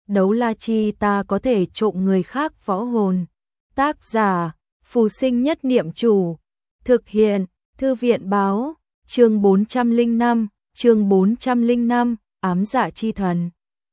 đấu la chi ta có thể trộm người khác võ hồn. Tác giả, Phù Sinh Nhất Niệm Chủ. Thực hiện, Thư viện Báo, chương 405, ám dạ chi thần.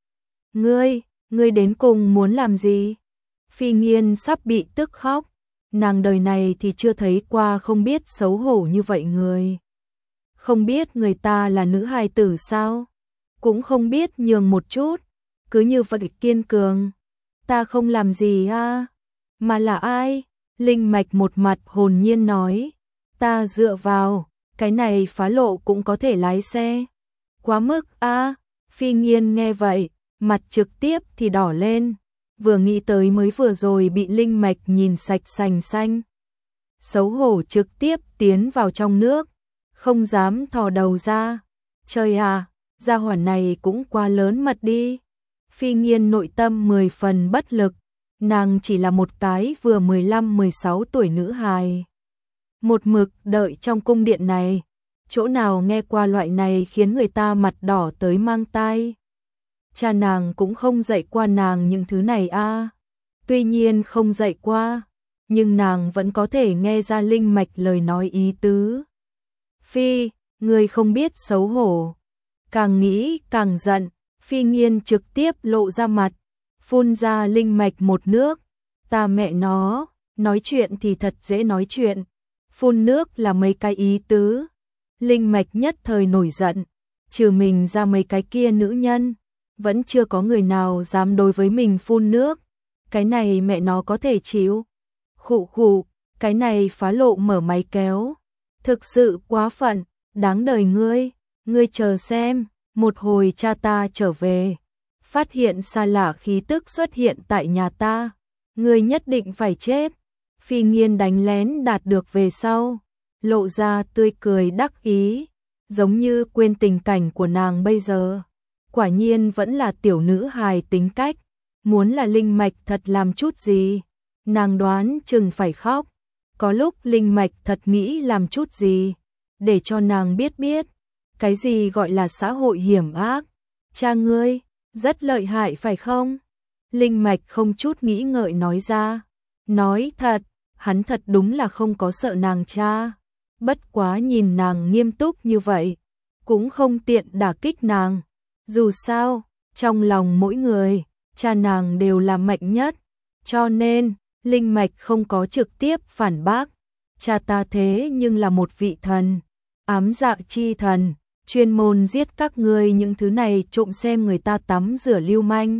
Ngươi đến cùng muốn làm gì? Phi Nghiên sắp bị tức khóc, nàng đời này thì chưa thấy qua không biết xấu hổ như vậy người. Không biết người ta là nữ hài tử sao? Cũng không biết nhường một chút, cứ như vậy kiên cường. Ta không làm gì à? Mà là ai? Linh Mạch một mặt hồn nhiên nói. Ta dựa vào, cái này phá lộ cũng có thể lái xe. Quá mức à? Phi Nghiên nghe vậy, mặt trực tiếp thì đỏ lên. Vừa nghĩ tới mới vừa rồi bị Linh Mạch nhìn sạch sành xanh. Xấu hổ trực tiếp tiến vào trong nước, không dám thò đầu ra. Trời à, gia hỏa này cũng quá lớn mật đi. Phi Nghiên nội tâm 10 phần bất lực, nàng chỉ là một cái vừa 15-16 tuổi nữ hài. Một mực đợi trong cung điện này, chỗ nào nghe qua loại này khiến người ta mặt đỏ tới mang tai. Cha nàng cũng không dạy qua nàng những thứ này à. Tuy nhiên không dạy qua, nhưng nàng vẫn có thể nghe ra Linh Mạch lời nói ý tứ. Phi, người không biết xấu hổ. Càng nghĩ càng giận, Phi Nghiên trực tiếp lộ ra mặt, phun ra Linh Mạch một nước. Ta mẹ nó, nói chuyện thì thật dễ nói chuyện, phun nước là mấy cái ý tứ. Linh Mạch nhất thời nổi giận, trừ mình ra mấy cái kia nữ nhân, vẫn chưa có người nào dám đối với mình phun nước. Cái này mẹ nó có thể chịu. Khụ khụ, cái này phá lộ mở máy kéo. Thực sự quá phận, đáng đời ngươi chờ xem, một hồi cha ta trở về, phát hiện xa lạ khí tức xuất hiện tại nhà ta, ngươi nhất định phải chết. Phi Nghiên đánh lén đạt được về sau, lộ ra tươi cười đắc ý, giống như quên tình cảnh của nàng bây giờ. Quả nhiên vẫn là tiểu nữ hài tính cách, muốn là Linh Mạch thật làm chút gì, nàng đoán chừng phải khóc. Có lúc Linh Mạch thật nghĩ làm chút gì, để cho nàng biết cái gì gọi là xã hội hiểm ác. Cha ngươi, rất lợi hại phải không? Linh Mạch không chút nghĩ ngợi nói ra. Nói thật, hắn thật đúng là không có sợ nàng cha. Bất quá nhìn nàng nghiêm túc như vậy, cũng không tiện đả kích nàng. Dù sao, trong lòng mỗi người, cha nàng đều là mạnh nhất. Cho nên, Linh Mạch không có trực tiếp phản bác. Cha ta thế nhưng là một vị thần, ám dạ chi thần, chuyên môn giết các ngươi những thứ này trộm xem người ta tắm rửa lưu manh.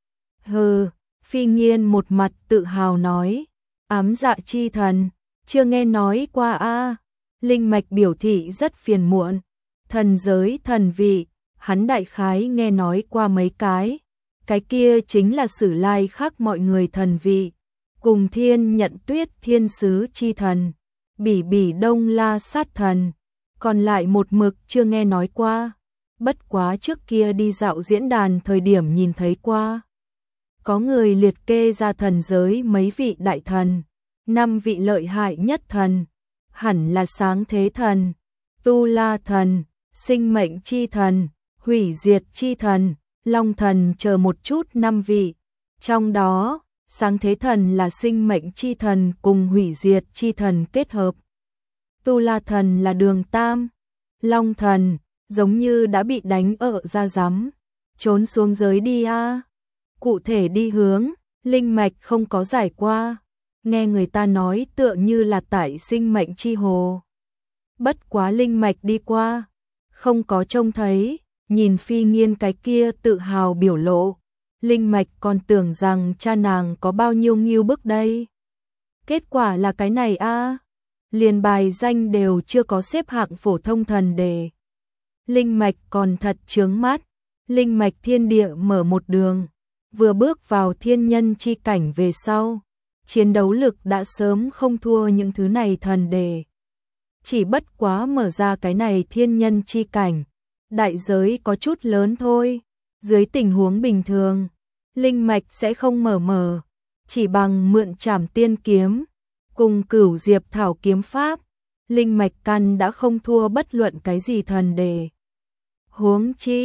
Hừ, Phi Nghiên một mặt tự hào nói. Ám dạ chi thần, chưa nghe nói qua a. Linh Mạch biểu thị rất phiền muộn. Thần giới thần vị, hắn đại khái nghe nói qua mấy cái kia chính là Sử Lai khác mọi người thần vị, cùng Thiên Nhận Tuyết thiên sứ chi thần, Bỉ Bỉ Đông La sát thần, còn lại một mực chưa nghe nói qua. Bất quá trước kia đi dạo diễn đàn thời điểm nhìn thấy qua. Có người liệt kê ra thần giới mấy vị đại thần, 5 vị lợi hại nhất thần, hẳn là Sáng Thế Thần, Tu La Thần, Sinh Mệnh Chi Thần, Hủy Diệt Chi Thần, Long Thần chờ một chút 5 vị. Trong đó, Sáng Thế Thần là Sinh Mệnh Chi Thần cùng Hủy Diệt Chi Thần kết hợp. Tu La Thần là Đường Tam. Long Thần, giống như đã bị đánh ở ra rắm. Trốn xuống giới đi a. Cụ thể đi hướng, Linh Mạch không có giải qua. Nghe người ta nói tựa như là tại Sinh Mệnh Chi Hồ. Bất quá Linh Mạch đi qua, không có trông thấy. Nhìn Phi Nghiên cái kia tự hào biểu lộ, Linh Mạch còn tưởng rằng cha nàng có bao nhiêu nghiêu bức đây. Kết quả là cái này a, liền bài danh đều chưa có xếp hạng phổ thông thần đề. Linh Mạch còn thật chướng mắt. Linh Mạch thiên địa mở một đường, vừa bước vào thiên nhân chi cảnh về sau, chiến đấu lực đã sớm không thua những thứ này thần đề. Chỉ bất quá mở ra cái này thiên nhân chi cảnh, đại giới có chút lớn thôi. Dưới tình huống bình thường, Linh Mạch sẽ không mở, chỉ bằng mượn Trảm Tiên kiếm cùng Cửu Diệp Thảo kiếm pháp, Linh Mạch căn đã không thua bất luận cái gì thần đề. Huống chi,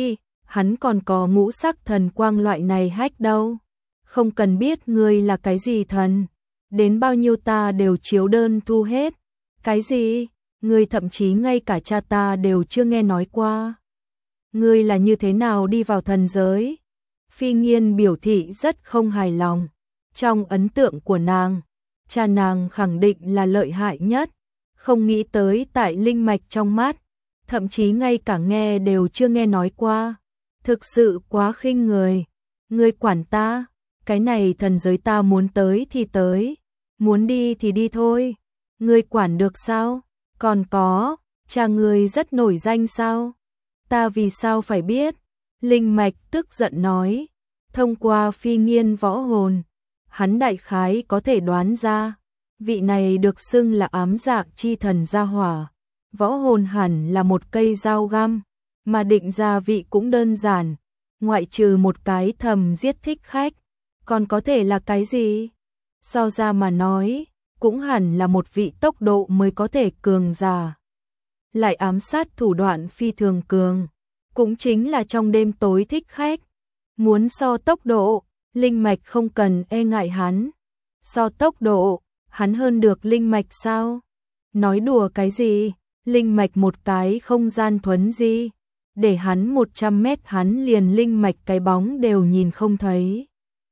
hắn còn có ngũ sắc thần quang loại này hách đâu. Không cần biết ngươi là cái gì thần, đến bao nhiêu ta đều chiếu đơn thu hết. Cái gì? Ngươi thậm chí ngay cả cha ta đều chưa nghe nói qua. Ngươi là như thế nào đi vào thần giới? Phi Nghiên biểu thị rất không hài lòng. Trong ấn tượng của nàng, cha nàng khẳng định là lợi hại nhất, không nghĩ tới tại linh mạch trong mắt, thậm chí ngay cả nghe đều chưa nghe nói qua. Thực sự quá khinh người. Ngươi quản ta, cái này thần giới ta muốn tới thì tới, muốn đi thì đi thôi. Ngươi quản được sao? Còn có, cha ngươi rất nổi danh sao? Ta vì sao phải biết? Linh mạch tức giận nói. Thông qua Phi Nghiên võ hồn, hắn đại khái có thể đoán ra, vị này được xưng là ám dạ chi thần gia hỏa. Võ hồn hẳn là một cây dao găm, mà định ra vị cũng đơn giản, ngoại trừ một cái thầm giết thích khách, còn có thể là cái gì? So ra mà nói, cũng hẳn là một vị tốc độ mới có thể cường giả. Lại ám sát thủ đoạn phi thường cường, cũng chính là trong đêm tối thích khách. Muốn so tốc độ, linh mạch không cần e ngại hắn. So tốc độ, hắn hơn được linh mạch sao? Nói đùa cái gì? Linh mạch một cái không gian thuấn di, để hắn 100 mét hắn liền linh mạch cái bóng đều nhìn không thấy.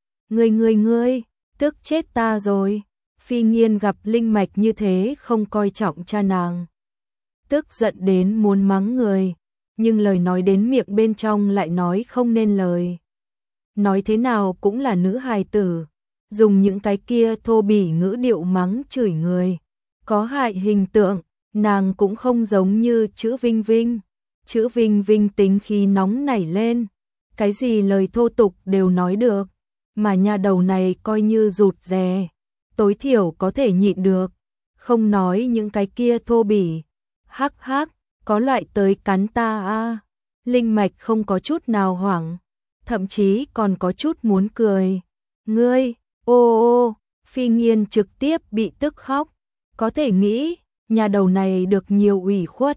Ngươi, tức chết ta rồi. Phi Nghiên gặp linh mạch như thế không coi trọng cha nàng, tức giận đến muốn mắng người, nhưng lời nói đến miệng bên trong lại nói không nên lời. Nói thế nào cũng là nữ hài tử, dùng những cái kia thô bỉ ngữ điệu mắng chửi người, có hại hình tượng. Nàng cũng không giống như chữ Vinh Vinh. Chữ Vinh Vinh tính khí nóng nảy lên, cái gì lời thô tục đều nói được, mà nhà đầu này coi như rụt rè, tối thiểu có thể nhịn được, không nói những cái kia thô bỉ. Hắc hắc, có loại tới cắn ta a. Linh mạch không có chút nào hoảng, thậm chí còn có chút muốn cười. Ngươi, ô, Phi Nghiên trực tiếp bị tức khóc, có thể nghĩ, nhà đầu này được nhiều ủy khuất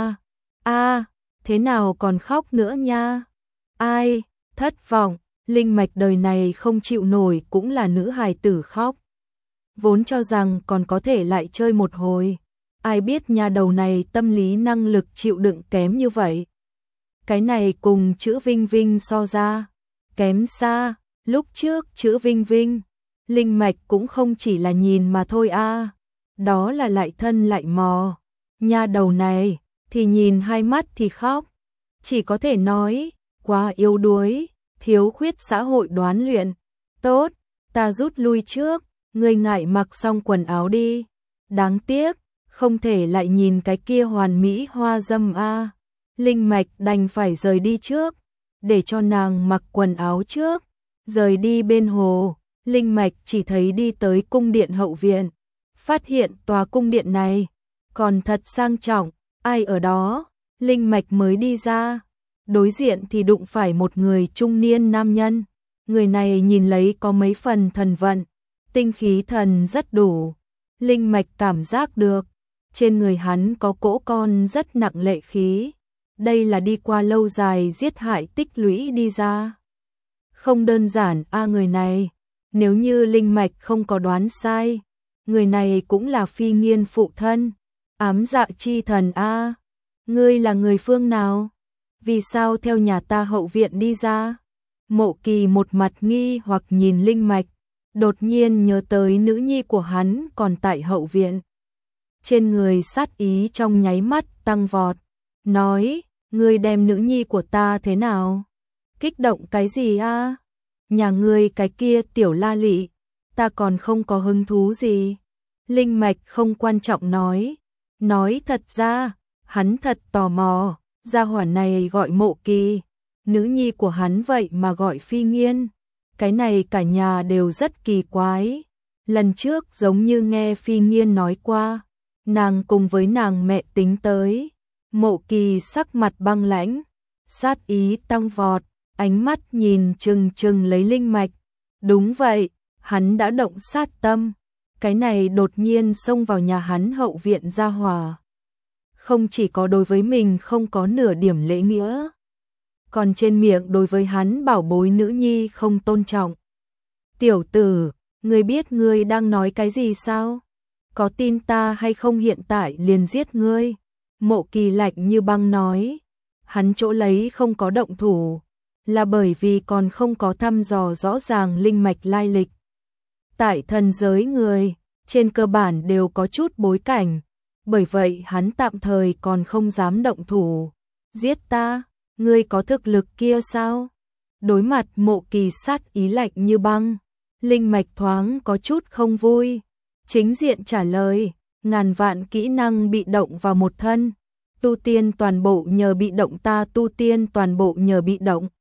a. Thế nào còn khóc nữa nha? Ai, thất vọng, linh mạch đời này không chịu nổi cũng là nữ hài tử khóc. Vốn cho rằng còn có thể lại chơi một hồi, ai biết nhà đầu này tâm lý năng lực chịu đựng kém như vậy. Cái này cùng chữ Vinh Vinh so ra, kém xa. Lúc trước chữ Vinh Vinh, linh mạch cũng không chỉ là nhìn mà thôi a. Đó là lại thân lại mò. Nhà đầu này thì nhìn hai mắt thì khóc, chỉ có thể nói quá yếu đuối, thiếu khuyết xã hội đoán luyện. Tốt, ta rút lui trước, ngươi ngại mặc xong quần áo đi. Đáng tiếc, không thể lại nhìn cái kia hoàn mỹ hoa dâm a. Linh mạch đành phải rời đi trước, để cho nàng mặc quần áo trước. Rời đi bên hồ, linh mạch chỉ thấy đi tới cung điện hậu viện, phát hiện tòa cung điện này còn thật sang trọng. Ai ở đó? Linh mạch mới đi ra, đối diện thì đụng phải một người trung niên nam nhân. Người này nhìn lấy có mấy phần thần vận, tinh khí thần rất đủ. Linh mạch cảm giác được, trên người hắn có cỗ con rất nặng lệ khí. Đây là đi qua lâu dài giết hại tích lũy đi ra. Không đơn giản a, người này, nếu như linh mạch không có đoán sai, người này cũng là Phi Nghiên phụ thân, ám dạ chi thần a. Ngươi là người phương nào? Vì sao theo nhà ta hậu viện đi ra? Mộ Kỳ một mặt nghi hoặc nhìn linh mạch, đột nhiên nhớ tới nữ nhi của hắn còn tại hậu viện. Trên người sát ý trong nháy mắt tăng vọt, nói, ngươi đem nữ nhi của ta thế nào? Kích động cái gì a? Nhà ngươi cái kia tiểu la lị, ta còn không có hứng thú gì. Linh mạch không quan trọng nói thật ra, hắn thật tò mò, gia hỏa này gọi Mộ Kỳ, nữ nhi của hắn vậy mà gọi Phi Nghiên. Cái này cả nhà đều rất kỳ quái. Lần trước giống như nghe Phi Nghiên nói qua, nàng cùng với nàng mẹ tính tới. Mộ Kỳ sắc mặt băng lãnh, sát ý tăng vọt, ánh mắt nhìn chừng chừng lấy linh mạch. Đúng vậy, hắn đã động sát tâm. Cái này đột nhiên xông vào nhà hắn hậu viện gia hỏa, không chỉ có đối với mình không có nửa điểm lễ nghĩa, còn trên miệng đối với hắn bảo bối nữ nhi không tôn trọng. Tiểu tử, ngươi biết ngươi đang nói cái gì sao? Có tin ta hay không hiện tại liền giết ngươi? Mộ Kỳ lạnh như băng nói. Hắn chỗ lấy không có động thủ, là bởi vì còn không có thăm dò rõ ràng linh mạch lai lịch. Tại thần giới người, trên cơ bản đều có chút bối cảnh, bởi vậy hắn tạm thời còn không dám động thủ. Giết ta, ngươi có thực lực kia sao? Đối mặt Mộ Kỳ sát ý lạnh như băng, linh mạch thoáng có chút không vui. Chính diện trả lời, ngàn vạn kỹ năng bị động vào một thân. Tu tiên toàn bộ nhờ bị động, ta tu tiên toàn bộ nhờ bị động.